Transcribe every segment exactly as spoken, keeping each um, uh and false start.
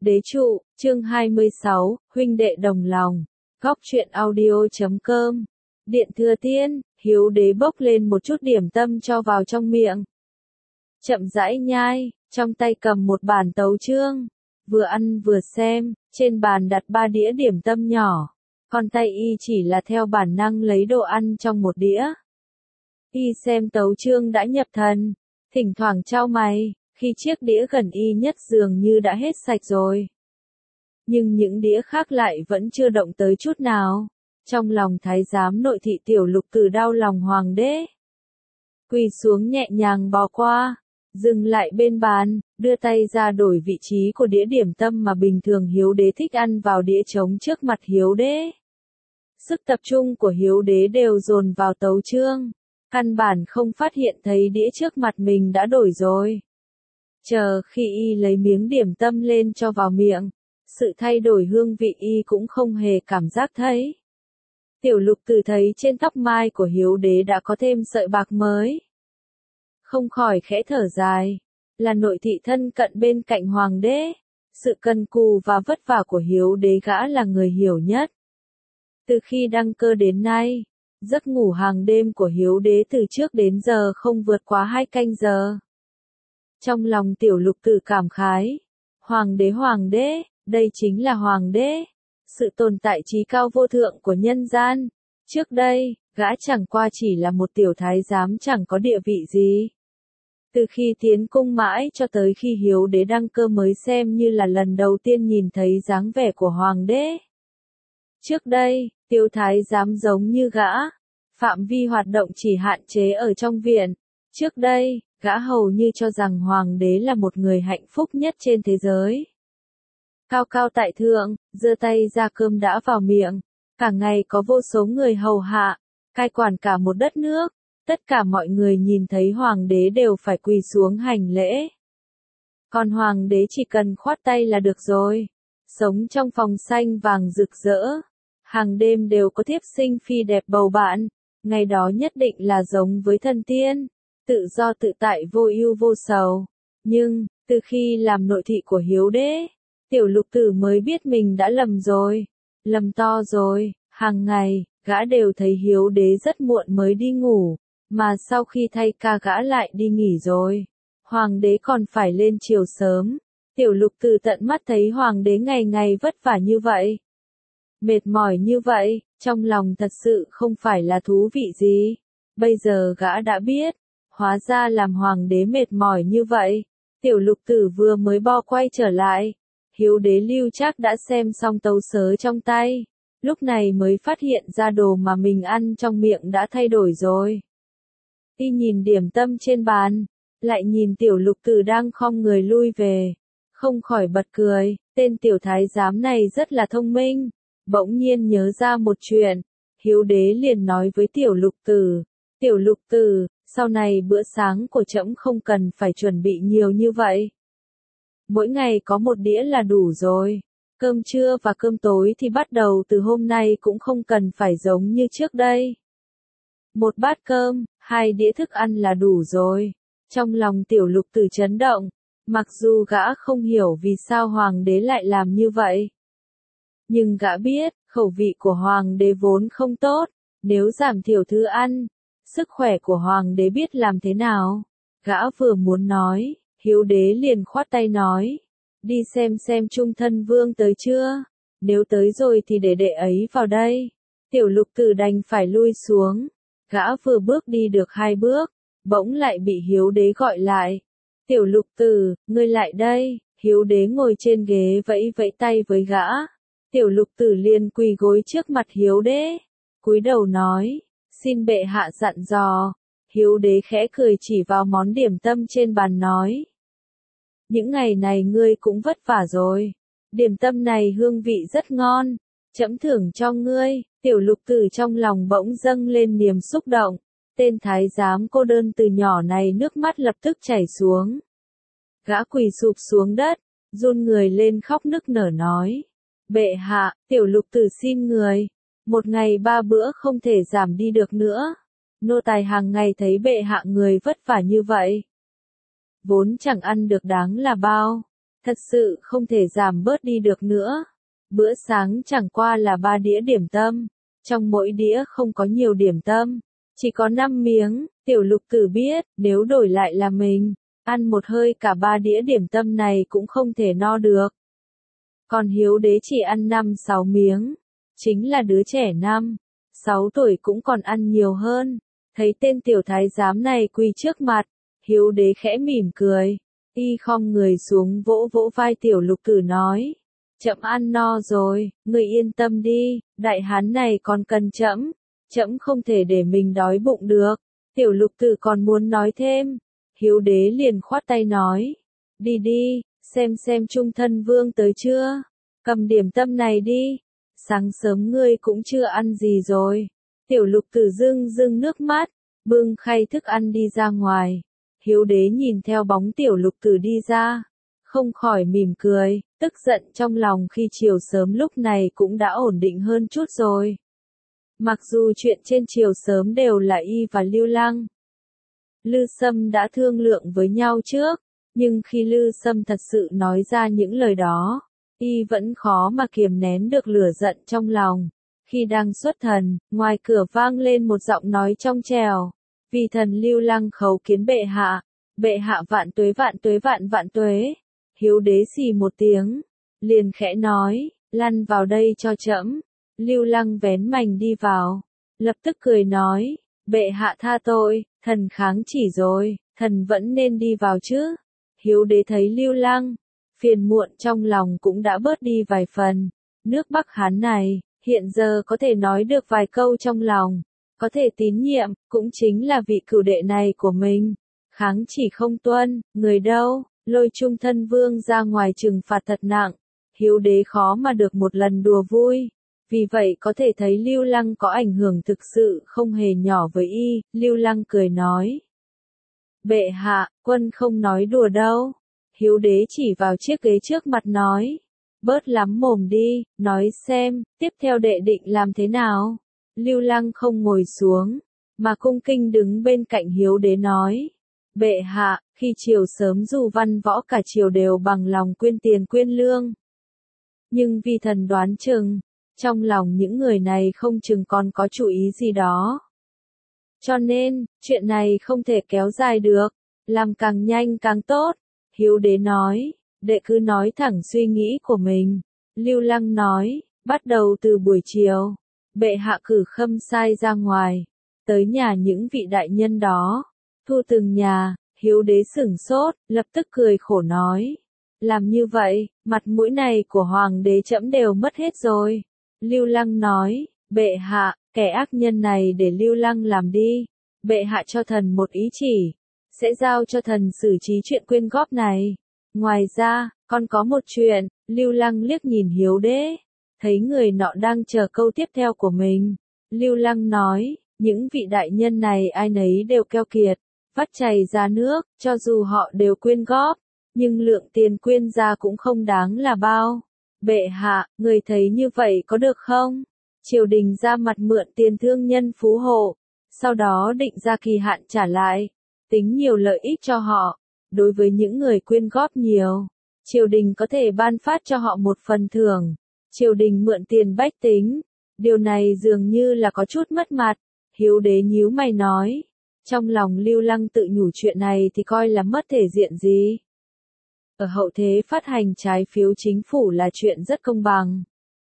Đế trụ, chương hai mươi sáu, huynh đệ đồng lòng. Góc truyện audio chấm com. Điện Thừa Tiên, Hiếu Đế bốc lên một chút điểm tâm cho vào trong miệng. Chậm rãi nhai, trong tay cầm một bản tấu chương. Vừa ăn vừa xem, trên bàn đặt ba đĩa điểm tâm nhỏ. Còn tay y chỉ là theo bản năng lấy đồ ăn trong một đĩa. Y xem tấu chương đã nhập thần, thỉnh thoảng chau mày, khi chiếc đĩa gần y nhất dường như đã hết sạch rồi. Nhưng những đĩa khác lại vẫn chưa động tới chút nào. Trong lòng thái giám nội thị Tiểu Lục Tử đau lòng hoàng đế. Quỳ xuống nhẹ nhàng bò qua, dừng lại bên bàn, đưa tay ra đổi vị trí của đĩa điểm tâm mà bình thường Hiếu Đế thích ăn vào đĩa trống trước mặt Hiếu Đế. Sức tập trung của Hiếu Đế đều dồn vào tấu chương, căn bản không phát hiện thấy đĩa trước mặt mình đã đổi rồi. Chờ khi y lấy miếng điểm tâm lên cho vào miệng, sự thay đổi hương vị y cũng không hề cảm giác thấy. Tiểu Lục Tử thấy trên tóc mai của Hiếu Đế đã có thêm sợi bạc mới. Không khỏi khẽ thở dài, là nội thị thân cận bên cạnh hoàng đế, sự cần cù và vất vả của Hiếu Đế gã là người hiểu nhất. Từ khi đăng cơ đến nay, giấc ngủ hàng đêm của Hiếu Đế từ trước đến giờ không vượt quá hai canh giờ. Trong lòng Tiểu Lục Tử cảm khái, hoàng đế hoàng đế, đây chính là hoàng đế, sự tồn tại trí cao vô thượng của nhân gian. Trước đây, gã chẳng qua chỉ là một tiểu thái giám chẳng có địa vị gì. Từ khi tiến cung mãi cho tới khi Hiếu Đế đăng cơ mới xem như là lần đầu tiên nhìn thấy dáng vẻ của hoàng đế. Trước đây, tiểu thái giám giống như gã, phạm vi hoạt động chỉ hạn chế ở trong viện. Trước đây, gã hầu như cho rằng hoàng đế là một người hạnh phúc nhất trên thế giới. Cao cao tại thượng, giơ tay ra cơm đã vào miệng, cả ngày có vô số người hầu hạ, cai quản cả một đất nước, tất cả mọi người nhìn thấy hoàng đế đều phải quỳ xuống hành lễ. Còn hoàng đế chỉ cần khoát tay là được rồi, sống trong phòng xanh vàng rực rỡ, hàng đêm đều có thiếp sinh phi đẹp bầu bạn, ngày đó nhất định là giống với thần tiên, tự do tự tại vô ưu vô sầu. Nhưng, từ khi làm nội thị của Hiếu Đế, Tiểu Lục Tử mới biết mình đã lầm rồi, lầm to rồi. Hàng ngày, gã đều thấy Hiếu Đế rất muộn mới đi ngủ, mà sau khi thay ca gã lại đi nghỉ rồi. Hoàng đế còn phải lên chiều sớm. Tiểu Lục Tử tận mắt thấy hoàng đế ngày ngày vất vả như vậy, mệt mỏi như vậy, trong lòng thật sự không phải là thú vị gì. Bây giờ gã đã biết, hóa ra làm hoàng đế mệt mỏi như vậy. Tiểu Lục Tử vừa mới bo quay trở lại, Hiếu Đế Lưu Trác đã xem xong tấu sớ trong tay, lúc này mới phát hiện ra đồ mà mình ăn trong miệng đã thay đổi rồi. Y nhìn điểm tâm trên bàn, lại nhìn Tiểu Lục Tử đang khom người lui về, không khỏi bật cười, tên tiểu thái giám này rất là thông minh. Bỗng nhiên nhớ ra một chuyện, Hiếu Đế liền nói với Tiểu Lục Tử, Tiểu Lục Tử, sau này bữa sáng của trẫm không cần phải chuẩn bị nhiều như vậy. Mỗi ngày có một đĩa là đủ rồi, cơm trưa và cơm tối thì bắt đầu từ hôm nay cũng không cần phải giống như trước đây. Một bát cơm, hai đĩa thức ăn là đủ rồi. Trong lòng Tiểu Lục Tử chấn động, mặc dù gã không hiểu vì sao hoàng đế lại làm như vậy. Nhưng gã biết, khẩu vị của hoàng đế vốn không tốt, nếu giảm thiểu thứ ăn, sức khỏe của hoàng đế biết làm thế nào. Gã vừa muốn nói, Hiếu Đế liền khoát tay nói, đi xem xem Trung Thân Vương tới chưa, nếu tới rồi thì để đệ ấy vào đây. Tiểu Lục Tử đành phải lui xuống, gã vừa bước đi được hai bước, bỗng lại bị Hiếu Đế gọi lại. Tiểu Lục Tử, ngươi lại đây. Hiếu Đế ngồi trên ghế vẫy vẫy tay với gã. Tiểu Lục Tử liền quỳ gối trước mặt Hiếu Đế, cúi đầu nói, xin bệ hạ dặn dò. Hiếu Đế khẽ cười chỉ vào món điểm tâm trên bàn nói, những ngày này ngươi cũng vất vả rồi, điểm tâm này hương vị rất ngon, trẫm thưởng cho ngươi. Tiểu Lục Tử trong lòng bỗng dâng lên niềm xúc động, tên thái giám cô đơn từ nhỏ này nước mắt lập tức chảy xuống. Gã quỳ sụp xuống đất, run người lên khóc nức nở nói, bệ hạ, Tiểu Lục Tử xin người, một ngày ba bữa không thể giảm đi được nữa. Nô tài hàng ngày thấy bệ hạ người vất vả như vậy, vốn chẳng ăn được đáng là bao, thật sự không thể giảm bớt đi được nữa. Bữa sáng chẳng qua là ba đĩa điểm tâm, trong mỗi đĩa không có nhiều điểm tâm, chỉ có năm miếng. Tiểu Lục Tử biết, nếu đổi lại là mình, ăn một hơi cả ba đĩa điểm tâm này cũng không thể no được. Còn Hiếu Đế chỉ ăn năm sáu miếng, chính là đứa trẻ năm, sáu tuổi cũng còn ăn nhiều hơn. Thấy tên tiểu thái giám này quỳ trước mặt, Hiếu Đế khẽ mỉm cười, y khom người xuống vỗ vỗ vai Tiểu Lục Tử nói, trẫm ăn no rồi, ngươi yên tâm đi, đại hán này còn cần trẫm, trẫm không thể để mình đói bụng được. Tiểu Lục Tử còn muốn nói thêm, Hiếu Đế liền khoát tay nói, đi đi, xem xem Trung Thân Vương tới chưa, cầm điểm tâm này đi, sáng sớm ngươi cũng chưa ăn gì rồi. Tiểu Lục Tử rưng rưng nước mắt, bưng khay thức ăn đi ra ngoài. Hiếu Đế nhìn theo bóng Tiểu Lục Tử đi ra, không khỏi mỉm cười, tức giận trong lòng khi chiều sớm lúc này cũng đã ổn định hơn chút rồi. Mặc dù chuyện trên chiều sớm đều là y và Lưu Lăng, Lư Sâm đã thương lượng với nhau trước, nhưng khi Lư Sâm thật sự nói ra những lời đó, y vẫn khó mà kiềm nén được lửa giận trong lòng. Khi đang xuất thần, ngoài cửa vang lên một giọng nói trong trẻo, vì thần Lưu Lăng khấu kiến bệ hạ, bệ hạ vạn tuế vạn tuế vạn vạn tuế. Hiếu Đế xì một tiếng, liền khẽ nói, lăn vào đây cho trẫm. Lưu Lăng vén mành đi vào, lập tức cười nói, bệ hạ tha tội, thần kháng chỉ rồi, thần vẫn nên đi vào chứ. Hiếu Đế thấy Lưu Lăng, phiền muộn trong lòng cũng đã bớt đi vài phần. Nước Bắc Hán này, hiện giờ có thể nói được vài câu trong lòng, có thể tín nhiệm, cũng chính là vị cửu đệ này của mình. Kháng chỉ không tuân, người đâu, lôi Trung Thân Vương ra ngoài trừng phạt thật nặng. Hiếu Đế khó mà được một lần đùa vui. Vì vậy có thể thấy Lưu Lăng có ảnh hưởng thực sự không hề nhỏ với y. Lưu Lăng cười nói, bệ hạ, quân không nói đùa đâu. Hiếu Đế chỉ vào chiếc ghế trước mặt nói, bớt lắm mồm đi, nói xem, tiếp theo đệ định làm thế nào. Lưu Lăng không ngồi xuống, mà cung kinh đứng bên cạnh Hiếu Đế nói, bệ hạ, khi chiều sớm dù văn võ cả triều đều bằng lòng quyên tiền quyên lương. Nhưng vì thần đoán chừng, trong lòng những người này không chừng còn có chủ ý gì đó. Cho nên, chuyện này không thể kéo dài được, làm càng nhanh càng tốt. Hiếu Đế nói, đệ cứ nói thẳng suy nghĩ của mình. Lưu Lăng nói, bắt đầu từ buổi chiều, bệ hạ cử khâm sai ra ngoài, tới nhà những vị đại nhân đó, thu từng nhà. Hiếu Đế sửng sốt, lập tức cười khổ nói, làm như vậy, mặt mũi này của hoàng đế trẫm đều mất hết rồi. Lưu Lăng nói, bệ hạ, kẻ ác nhân này để Lưu Lăng làm đi, bệ hạ cho thần một ý chỉ, sẽ giao cho thần xử trí chuyện quyên góp này. Ngoài ra, còn có một chuyện. Lưu Lăng liếc nhìn Hiếu Đế, thấy người nọ đang chờ câu tiếp theo của mình. Lưu Lăng nói, những vị đại nhân này ai nấy đều keo kiệt, vắt chảy ra nước, cho dù họ đều quyên góp, nhưng lượng tiền quyên ra cũng không đáng là bao. Bệ hạ, người thấy như vậy có được không? Triều đình ra mặt mượn tiền thương nhân phú hộ, sau đó định ra kỳ hạn trả lại, tính nhiều lợi ích cho họ. Đối với những người quyên góp nhiều, triều đình có thể ban phát cho họ một phần thưởng. Triều đình mượn tiền bách tính, điều này dường như là có chút mất mặt. Hiếu Đế nhíu mày nói, trong lòng Lưu Lăng tự nhủ chuyện này thì coi là mất thể diện gì. Ở hậu thế phát hành trái phiếu chính phủ là chuyện rất công bằng.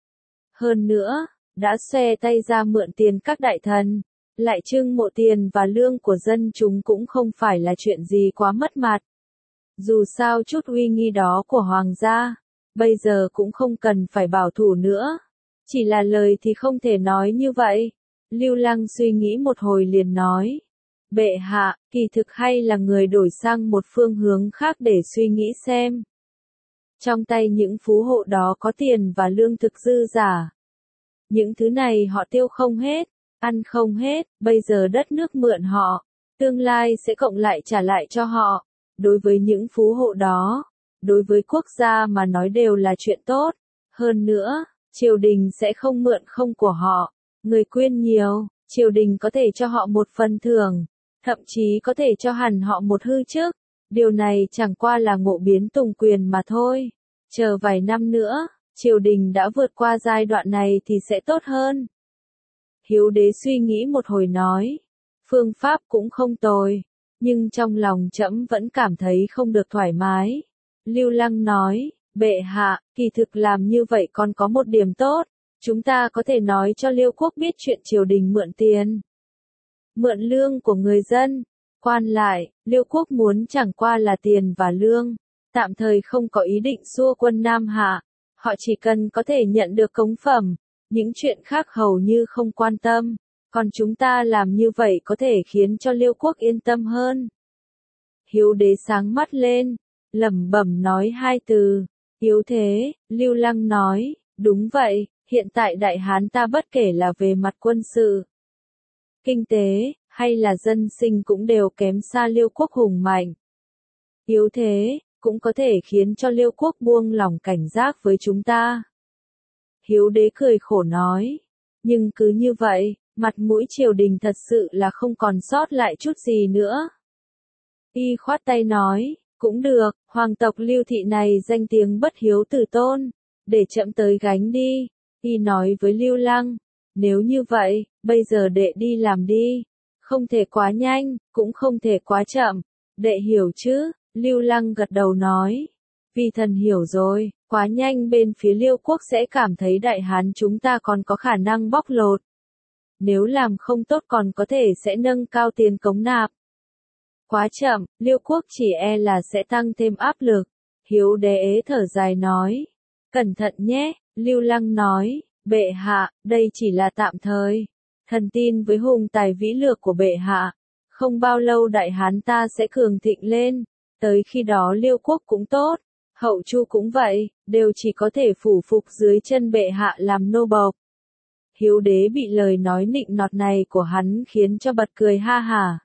Hơn nữa, đã xoe tay ra mượn tiền các đại thần, lại trưng mộ tiền và lương của dân chúng cũng không phải là chuyện gì quá mất mặt. Dù sao chút uy nghi đó của hoàng gia, bây giờ cũng không cần phải bảo thủ nữa. Chỉ là lời thì không thể nói như vậy. Lưu Lăng suy nghĩ một hồi liền nói, bệ hạ, kỳ thực hay là người đổi sang một phương hướng khác để suy nghĩ xem. Trong tay những phú hộ đó có tiền và lương thực dư giả. Những thứ này họ tiêu không hết, ăn không hết, bây giờ đất nước mượn họ, tương lai sẽ cộng lại trả lại cho họ. Đối với những phú hộ đó, đối với quốc gia mà nói đều là chuyện tốt. Hơn nữa, triều đình sẽ không mượn không của họ. Người quyên nhiều, triều đình có thể cho họ một phần thưởng, thậm chí có thể cho hẳn họ một hư chức. Điều này chẳng qua là ngộ biến tùng quyền mà thôi. Chờ vài năm nữa, triều đình đã vượt qua giai đoạn này thì sẽ tốt hơn. Hiếu đế suy nghĩ một hồi nói, phương pháp cũng không tồi, nhưng trong lòng trẫm vẫn cảm thấy không được thoải mái. Lưu Lăng nói, bệ hạ, kỳ thực làm như vậy còn có một điểm tốt, chúng ta có thể nói cho Liêu quốc biết chuyện triều đình mượn tiền, mượn lương của người dân. Quan lại, Liêu quốc muốn chẳng qua là tiền và lương, tạm thời không có ý định xua quân Nam Hạ, họ chỉ cần có thể nhận được cống phẩm, những chuyện khác hầu như không quan tâm, còn chúng ta làm như vậy có thể khiến cho Liêu quốc yên tâm hơn. Hiếu đế sáng mắt lên, lẩm bẩm nói hai từ, yếu thế. Lưu Lăng nói, đúng vậy, hiện tại Đại Hán ta bất kể là về mặt quân sự, kinh tế, hay là dân sinh cũng đều kém xa Liêu quốc hùng mạnh. Yếu thế, cũng có thể khiến cho Liêu quốc buông lỏng cảnh giác với chúng ta. Hiếu đế cười khổ nói, nhưng cứ như vậy, mặt mũi triều đình thật sự là không còn sót lại chút gì nữa. Y khoát tay nói, cũng được, hoàng tộc Lưu thị này danh tiếng bất hiếu tử tôn, để trẫm tới gánh đi. Y nói với Lưu Lăng, nếu như vậy, bây giờ đệ đi làm đi, không thể quá nhanh, cũng không thể quá chậm, đệ hiểu chứ? Lưu Lăng gật đầu nói, vi thần hiểu rồi, quá nhanh bên phía Liêu quốc sẽ cảm thấy Đại Hán chúng ta còn có khả năng bóc lột. Nếu làm không tốt còn có thể sẽ nâng cao tiền cống nạp. Quá chậm, Liêu quốc chỉ e là sẽ tăng thêm áp lực. Hiếu đế thở dài nói, cẩn thận nhé. Lưu Lăng nói, bệ hạ, đây chỉ là tạm thời. Thần tin với hùng tài vĩ lược của bệ hạ, không bao lâu Đại Hán ta sẽ cường thịnh lên, tới khi đó Liêu quốc cũng tốt, Hậu Chu cũng vậy, đều chỉ có thể phủ phục dưới chân bệ hạ làm nô bộc. Hiếu đế bị lời nói nịnh nọt này của hắn khiến cho bật cười ha hả.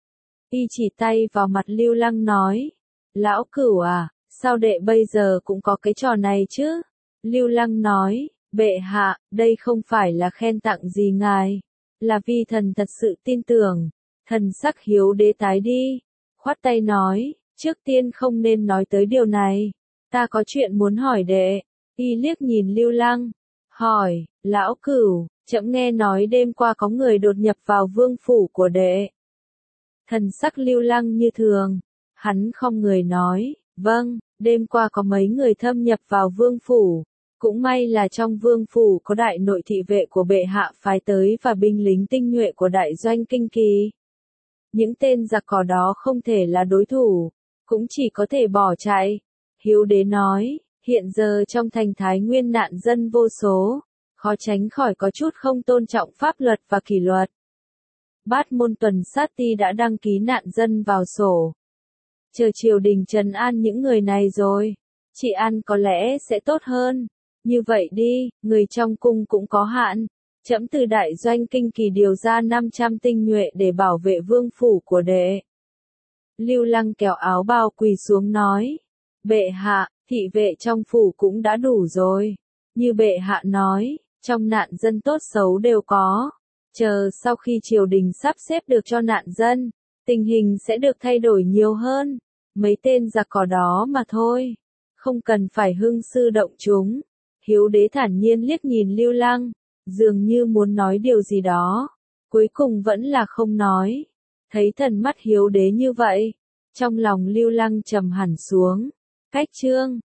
Y chỉ tay vào mặt Lưu Lăng nói, lão cửu à, sao đệ bây giờ cũng có cái trò này chứ? Lưu Lăng nói, bệ hạ, đây không phải là khen tặng gì ngài, là vì thần thật sự tin tưởng. Thần sắc hiếu đế tái đi, khoát tay nói, trước tiên không nên nói tới điều này, ta có chuyện muốn hỏi đệ. Y liếc nhìn Lưu Lăng, hỏi, lão cửu, trẫm nghe nói đêm qua có người đột nhập vào vương phủ của đệ. Thần sắc Lưu Lăng như thường, hắn không người nói, vâng, đêm qua có mấy người thâm nhập vào vương phủ, cũng may là trong vương phủ có đại nội thị vệ của bệ hạ phái tới và binh lính tinh nhuệ của đại doanh Kinh Kỳ. Những tên giặc cỏ đó không thể là đối thủ, cũng chỉ có thể bỏ chạy. Hiếu đế nói, hiện giờ trong thành Thái Nguyên nạn dân vô số, khó tránh khỏi có chút không tôn trọng pháp luật và kỷ luật. Bát môn tuần sát ti đã đăng ký nạn dân vào sổ. Chờ triều đình trấn an những người này rồi, trị an có lẽ sẽ tốt hơn. Như vậy đi, người trong cung cũng có hạn. Trẫm từ đại doanh Kinh Kỳ điều ra năm trăm tinh nhuệ để bảo vệ vương phủ của đệ. Lưu Lăng kéo áo bào quỳ xuống nói, bệ hạ, thị vệ trong phủ cũng đã đủ rồi. Như bệ hạ nói, trong nạn dân tốt xấu đều có. Chờ sau khi triều đình sắp xếp được cho nạn dân, tình hình sẽ được thay đổi nhiều hơn. Mấy tên giặc cỏ đó mà thôi, không cần phải hưng sư động chúng. Hiếu đế thản nhiên liếc nhìn Lưu Lăng, dường như muốn nói điều gì đó, cuối cùng vẫn là không nói. Thấy thần mắt hiếu đế như vậy, trong lòng Lưu Lăng trầm hẳn xuống. Cách chương